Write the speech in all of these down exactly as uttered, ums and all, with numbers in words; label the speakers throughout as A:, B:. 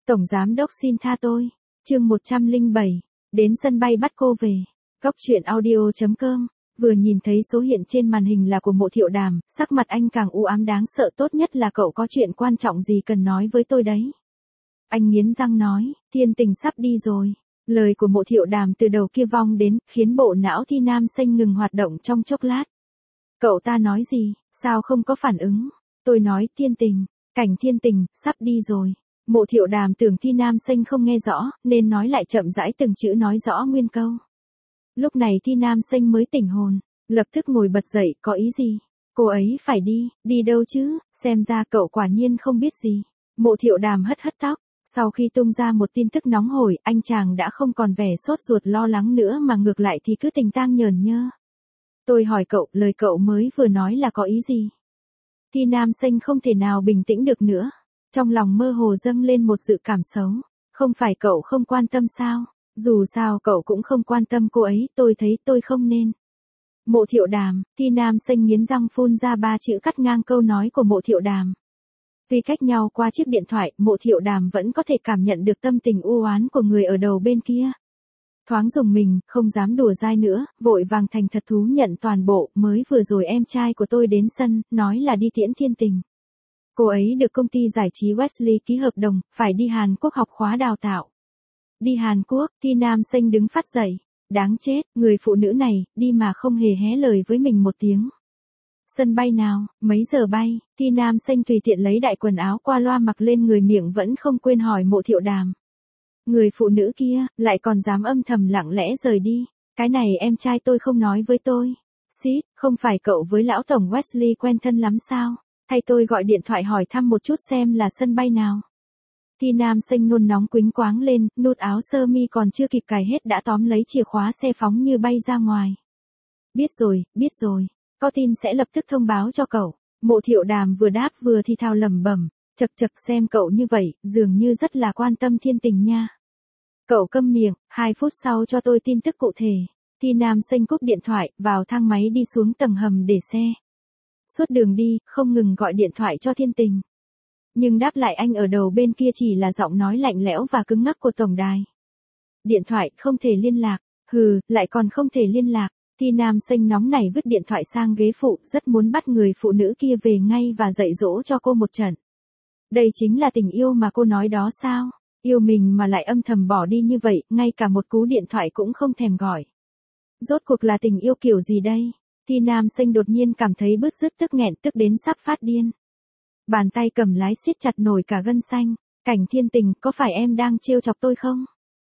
A: Tổng giám đốc xin tha tôi. Chương một trăm lẻ bảy. Đến sân bay bắt cô về. Góc truyện audio chấm com. Vừa nhìn thấy số hiện trên màn hình là của Mộ Thiệu Đàm, sắc mặt anh càng u ám đáng sợ, tốt nhất là cậu có chuyện quan trọng gì cần nói với tôi đấy. Anh nghiến răng nói, Thiên Tình sắp đi rồi. Lời của Mộ Thiệu Đàm từ đầu kia vong đến, khiến bộ não Thi Nam Xanh ngừng hoạt động trong chốc lát. Cậu ta nói gì, sao không có phản ứng? Tôi nói, Thiên Tình, Cảnh Thiên Tình, sắp đi rồi. Mộ Thiệu Đàm tưởng Thi Nam Xanh không nghe rõ, nên nói lại chậm rãi từng chữ nói rõ nguyên câu. Lúc này Thi Nam Xanh mới tỉnh hồn, lập tức ngồi bật dậy, có ý gì? Cô ấy phải đi, đi đâu chứ, xem ra cậu quả nhiên không biết gì. Mộ Thiệu Đàm hất hất tóc, sau khi tung ra một tin tức nóng hổi, anh chàng đã không còn vẻ sốt ruột lo lắng nữa mà ngược lại thì cứ tình tang nhờn nhơ. Tôi hỏi cậu, lời cậu mới vừa nói là có ý gì? Thi Nam Xanh không thể nào bình tĩnh được nữa. Trong lòng mơ hồ dâng lên một dự cảm xấu. Không phải cậu không quan tâm sao? Dù sao cậu cũng không quan tâm cô ấy, tôi thấy tôi không nên. Mộ Thiệu Đàm, Thi Nam Xanh nghiến răng phun ra ba chữ cắt ngang câu nói của Mộ Thiệu Đàm. Vì cách nhau qua chiếc điện thoại, Mộ Thiệu Đàm vẫn có thể cảm nhận được tâm tình u oán của người ở đầu bên kia. Thoáng dùng mình, không dám đùa dai nữa, vội vàng thành thật thú nhận toàn bộ, mới vừa rồi em trai của tôi đến sân, nói là đi tiễn Thiên Tình. Cô ấy được công ty giải trí Wesley ký hợp đồng, phải đi Hàn Quốc học khóa đào tạo. Đi Hàn Quốc, Thi Nam Xanh đứng phát dậy. Đáng chết, người phụ nữ này, đi mà không hề hé lời với mình một tiếng. Sân bay nào, mấy giờ bay, Thi Nam Xanh tùy tiện lấy đại quần áo qua loa mặc lên người, miệng vẫn không quên hỏi Mộ Thiệu Đàm. Người phụ nữ kia, lại còn dám âm thầm lặng lẽ rời đi. Cái này em trai tôi không nói với tôi. Xít, không phải cậu với lão tổng Wesley quen thân lắm sao? Hay tôi gọi điện thoại hỏi thăm một chút xem là sân bay nào. Thi Nam Xanh nôn nóng quýnh quáng lên, nút áo sơ mi còn chưa kịp cài hết đã tóm lấy chìa khóa xe phóng như bay ra ngoài. Biết rồi, biết rồi, có tin sẽ lập tức thông báo cho cậu. Mộ Thiệu Đàm vừa đáp vừa thì thào lẩm bẩm, chật chật xem cậu như vậy, dường như rất là quan tâm Thiên Tình nha. Cậu câm miệng, hai phút sau cho tôi tin tức cụ thể. Thi Nam Xanh cúp điện thoại, vào thang máy đi xuống tầng hầm để xe. Suốt đường đi, không ngừng gọi điện thoại cho Thiên Tình. Nhưng đáp lại anh ở đầu bên kia chỉ là giọng nói lạnh lẽo và cứng ngắc của tổng đài. Điện thoại không thể liên lạc, hừ, lại còn không thể liên lạc. Thi Nam Xanh nóng nảy vứt điện thoại sang ghế phụ, rất muốn bắt người phụ nữ kia về ngay và dạy dỗ cho cô một trận. Đây chính là tình yêu mà cô nói đó sao? Yêu mình mà lại âm thầm bỏ đi như vậy, ngay cả một cú điện thoại cũng không thèm gọi. Rốt cuộc là tình yêu kiểu gì đây? Thi Nam Xanh đột nhiên cảm thấy bứt rứt tức nghẹn, tức đến sắp phát điên. Bàn tay cầm lái siết chặt nổi cả gân xanh. Cảnh Thiên Tình, có phải em đang trêu chọc tôi không?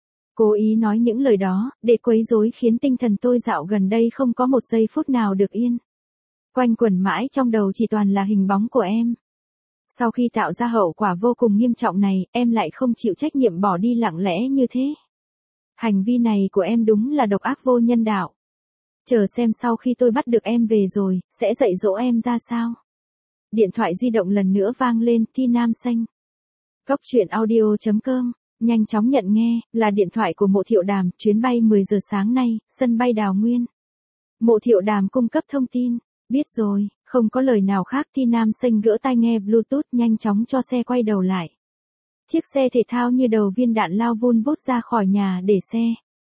A: Cố ý nói những lời đó, để quấy rối khiến tinh thần tôi dạo gần đây không có một giây phút nào được yên. Quanh quẩn mãi trong đầu chỉ toàn là hình bóng của em. Sau khi tạo ra hậu quả vô cùng nghiêm trọng này, em lại không chịu trách nhiệm bỏ đi lặng lẽ như thế. Hành vi này của em đúng là độc ác vô nhân đạo. Chờ xem sau khi tôi bắt được em về rồi, sẽ dạy dỗ em ra sao. Điện thoại di động lần nữa vang lên, Thi Nam Xanh. Góc truyện audio chấm com, nhanh chóng nhận nghe, là điện thoại của Mộ Thiệu Đàm, chuyến bay mười giờ sáng nay, sân bay Đào Nguyên. Mộ Thiệu Đàm cung cấp thông tin, biết rồi, không có lời nào khác. Thi Nam Xanh gỡ tai nghe Bluetooth nhanh chóng cho xe quay đầu lại. Chiếc xe thể thao như đầu viên đạn lao vun vút ra khỏi nhà để xe.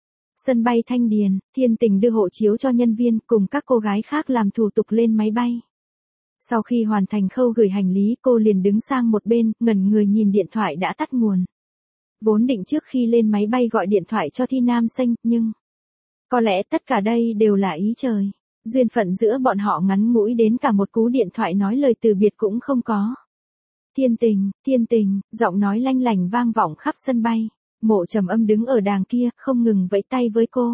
A: Sân bay Thanh Điền, Thiên Tình đưa hộ chiếu cho nhân viên cùng các cô gái khác làm thủ tục lên máy bay. Sau khi hoàn thành khâu gửi hành lý, cô liền đứng sang một bên, ngẩn người nhìn điện thoại đã tắt nguồn. Vốn định trước khi lên máy bay gọi điện thoại cho Thi Nam Xanh, nhưng có lẽ tất cả đây đều là ý trời. Duyên phận giữa bọn họ ngắn ngủi đến cả một cú điện thoại nói lời từ biệt cũng không có. Thiên Tình, Thiên Tình, giọng nói lanh lảnh vang vọng khắp sân bay. Mộ Trầm Âm đứng ở đàng kia, không ngừng vẫy tay với cô.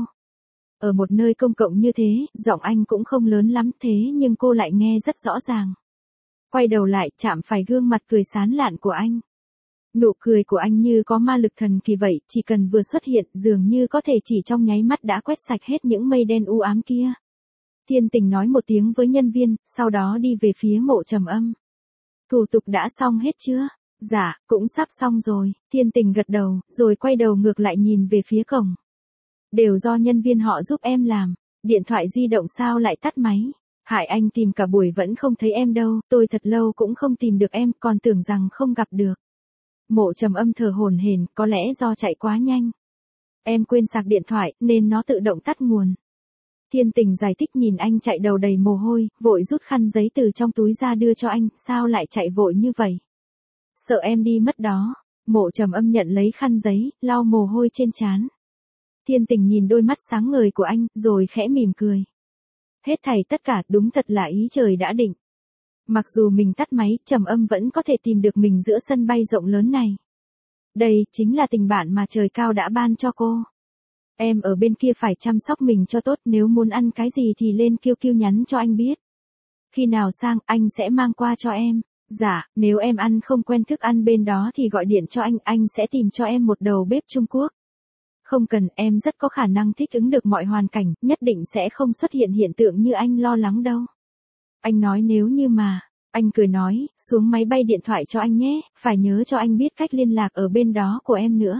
A: Ở một nơi công cộng như thế, giọng anh cũng không lớn lắm thế nhưng cô lại nghe rất rõ ràng. Quay đầu lại, chạm phải gương mặt cười sán lạn của anh. Nụ cười của anh như có ma lực thần kỳ vậy, chỉ cần vừa xuất hiện, dường như có thể chỉ trong nháy mắt đã quét sạch hết những mây đen u ám kia. Thiên Tình nói một tiếng với nhân viên, sau đó đi về phía Mộ Trầm Âm. Thủ tục đã xong hết chưa? Dạ, cũng sắp xong rồi. Thiên Tình gật đầu, rồi quay đầu ngược lại nhìn về phía cổng. Đều do nhân viên họ giúp em làm. Điện thoại di động sao lại tắt máy? Hại anh tìm cả buổi vẫn không thấy em đâu, tôi thật lâu cũng không tìm được em, còn tưởng rằng không gặp được. Mộ Trầm Âm thở hổn hển, có lẽ do chạy quá nhanh. Em quên sạc điện thoại, nên nó tự động tắt nguồn. Thiên Tình giải thích nhìn anh chạy đầu đầy mồ hôi, vội rút khăn giấy từ trong túi ra đưa cho anh, sao lại chạy vội như vậy? Sợ em đi mất đó. Mộ Trầm Âm nhận lấy khăn giấy, lau mồ hôi trên trán. Thiên Tình nhìn đôi mắt sáng ngời của anh, rồi khẽ mỉm cười. Hết thảy tất cả đúng thật là ý trời đã định. Mặc dù mình tắt máy, Trầm Âm vẫn có thể tìm được mình giữa sân bay rộng lớn này. Đây chính là tình bạn mà trời cao đã ban cho cô. Em ở bên kia phải chăm sóc mình cho tốt, nếu muốn ăn cái gì thì lên Q Q nhắn cho anh biết. Khi nào sang, anh sẽ mang qua cho em. Dạ, nếu em ăn không quen thức ăn bên đó thì gọi điện cho anh, anh sẽ tìm cho em một đầu bếp Trung Quốc. Không cần, em rất có khả năng thích ứng được mọi hoàn cảnh, nhất định sẽ không xuất hiện hiện tượng như anh lo lắng đâu. Anh nói nếu như mà, anh cười nói, xuống máy bay điện thoại cho anh nhé, phải nhớ cho anh biết cách liên lạc ở bên đó của em nữa.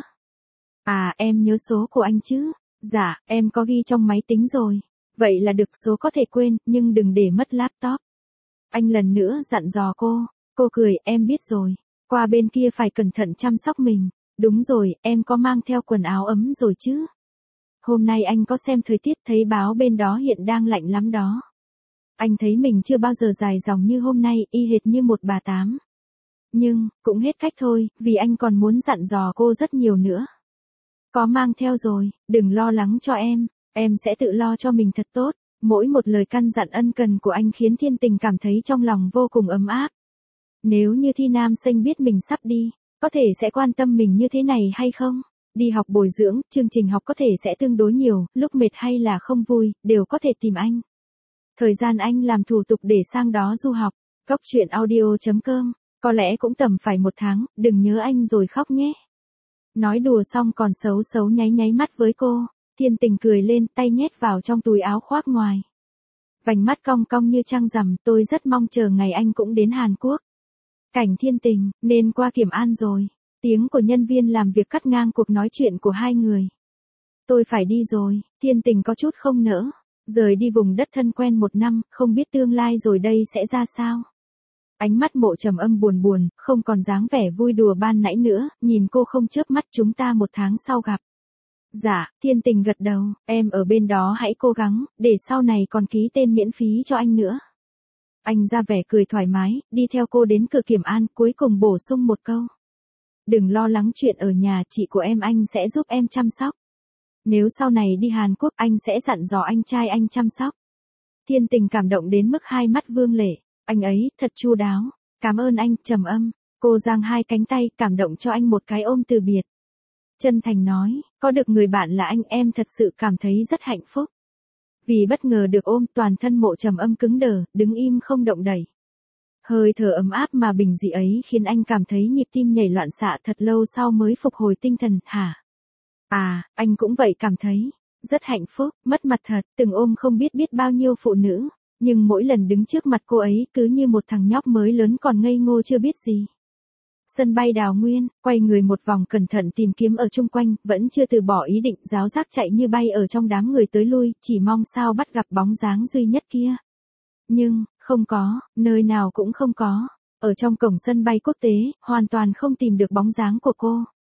A: À, em nhớ số của anh chứ? Dạ, em có ghi trong máy tính rồi. Vậy là được, số có thể quên, nhưng đừng để mất laptop. Anh lần nữa dặn dò cô. Cô cười, em biết rồi. Qua bên kia phải cẩn thận chăm sóc mình. Đúng rồi, em có mang theo quần áo ấm rồi chứ? Hôm nay anh có xem thời tiết, thấy báo bên đó hiện đang lạnh lắm đó. Anh thấy mình chưa bao giờ dài dòng như hôm nay, y hệt như một bà tám. Nhưng, cũng hết cách thôi, vì anh còn muốn dặn dò cô rất nhiều nữa. Có mang theo rồi, đừng lo lắng cho em, em sẽ tự lo cho mình thật tốt. Mỗi một lời căn dặn ân cần của anh khiến Thiên Tình cảm thấy trong lòng vô cùng ấm áp. Nếu như Thi Nam Xanh biết mình sắp đi, có thể sẽ quan tâm mình như thế này hay không? Đi học bồi dưỡng, chương trình học có thể sẽ tương đối nhiều, lúc mệt hay là không vui, đều có thể tìm anh. Thời gian anh làm thủ tục để sang đó du học. Góc truyện audio chấm com, có lẽ cũng tầm phải một tháng, đừng nhớ anh rồi khóc nhé. Nói đùa xong còn xấu xấu nháy nháy mắt với cô. Thiên Tình cười lên, tay nhét vào trong túi áo khoác ngoài. Vành mắt cong cong như trăng rằm, tôi rất mong chờ ngày anh cũng đến Hàn Quốc. Cảnh Thiên Tình, nên qua Kiểm An rồi. Tiếng của nhân viên làm việc cắt ngang cuộc nói chuyện của hai người. Tôi phải đi rồi, Thiên Tình có chút không nỡ. Rời đi vùng đất thân quen một năm, không biết tương lai rồi đây sẽ ra sao. Ánh mắt Mộ Trầm Âm buồn buồn, không còn dáng vẻ vui đùa ban nãy nữa, nhìn cô không chớp mắt, chúng ta một tháng sau gặp. Dạ, Thiên Tình gật đầu, em ở bên đó hãy cố gắng, để sau này còn ký tên miễn phí cho anh nữa. Anh ra vẻ cười thoải mái, đi theo cô đến cửa Kiểm An, cuối cùng bổ sung một câu. Đừng lo lắng chuyện ở nhà, chị của em anh sẽ giúp em chăm sóc. Nếu sau này đi Hàn Quốc anh sẽ dặn dò anh trai anh chăm sóc. Thiên Tình cảm động đến mức hai mắt vương lệ, anh ấy thật chu đáo, cảm ơn anh. Trầm Âm, cô giang hai cánh tay, cảm động cho anh một cái ôm từ biệt. Chân thành nói, có được người bạn là anh, em thật sự cảm thấy rất hạnh phúc. Vì bất ngờ được ôm, toàn thân Mộ Trầm Âm cứng đờ, đứng im không động đậy. Hơi thở ấm áp mà bình dị ấy khiến anh cảm thấy nhịp tim nhảy loạn xạ, thật lâu sau mới phục hồi tinh thần. Hả? À, anh cũng vậy, cảm thấy rất hạnh phúc, mất mặt thật, từng ôm không biết biết bao nhiêu phụ nữ, nhưng mỗi lần đứng trước mặt cô ấy cứ như một thằng nhóc mới lớn còn ngây ngô chưa biết gì. Sân bay Đào Nguyên, quay người một vòng cẩn thận tìm kiếm ở chung quanh, vẫn chưa từ bỏ ý định, giáo giác chạy như bay ở trong đám người tới lui, chỉ mong sao bắt gặp bóng dáng duy nhất kia. Nhưng, không có, nơi nào cũng không có. Ở trong cổng sân bay quốc tế, hoàn toàn không tìm được bóng dáng của cô.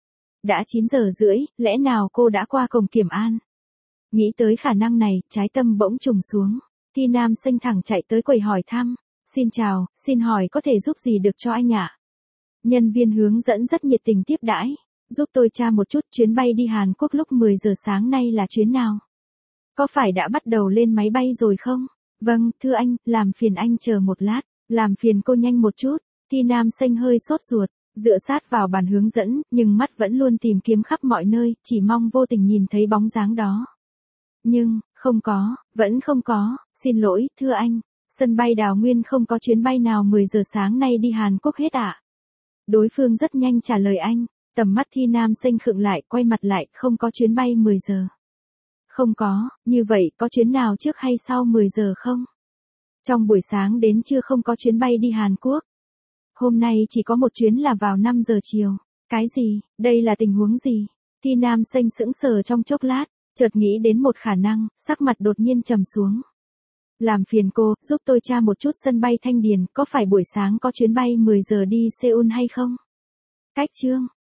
A: Đã chín giờ rưỡi, lẽ nào cô đã qua cổng Kiểm An? Nghĩ tới khả năng này, trái tâm bỗng trùng xuống. Thi Nam Xanh thẳng chạy tới quầy hỏi thăm. Xin chào, xin hỏi có thể giúp gì được cho anh ạ? Nhân viên hướng dẫn rất nhiệt tình tiếp đãi. Giúp tôi tra một chút, chuyến bay đi Hàn Quốc lúc mười giờ sáng nay là chuyến nào? Có phải đã bắt đầu lên máy bay rồi không? Vâng, thưa anh, làm phiền anh chờ một lát. Làm phiền cô nhanh một chút. Thi Nam Xanh hơi sốt ruột, dựa sát vào bàn hướng dẫn, nhưng mắt vẫn luôn tìm kiếm khắp mọi nơi, chỉ mong vô tình nhìn thấy bóng dáng đó. Nhưng, không có, vẫn không có. Xin lỗi, thưa anh, sân bay Đào Nguyên không có chuyến bay nào mười giờ sáng nay đi Hàn Quốc hết ạ. Đối phương rất nhanh trả lời anh, tầm mắt Thi Nam Xanh khựng lại, quay mặt lại, không có chuyến bay mười giờ. Không có, như vậy có chuyến nào trước hay sau mười giờ không? Trong buổi sáng đến trưa không có chuyến bay đi Hàn Quốc. Hôm nay chỉ có một chuyến là vào năm giờ chiều. Cái gì, đây là tình huống gì? Thi Nam Xanh sững sờ trong chốc lát, chợt nghĩ đến một khả năng, sắc mặt đột nhiên trầm xuống. Làm phiền cô, giúp tôi tra một chút sân bay Thanh Điền, có phải buổi sáng có chuyến bay mười giờ đi Seoul hay không? Cách chương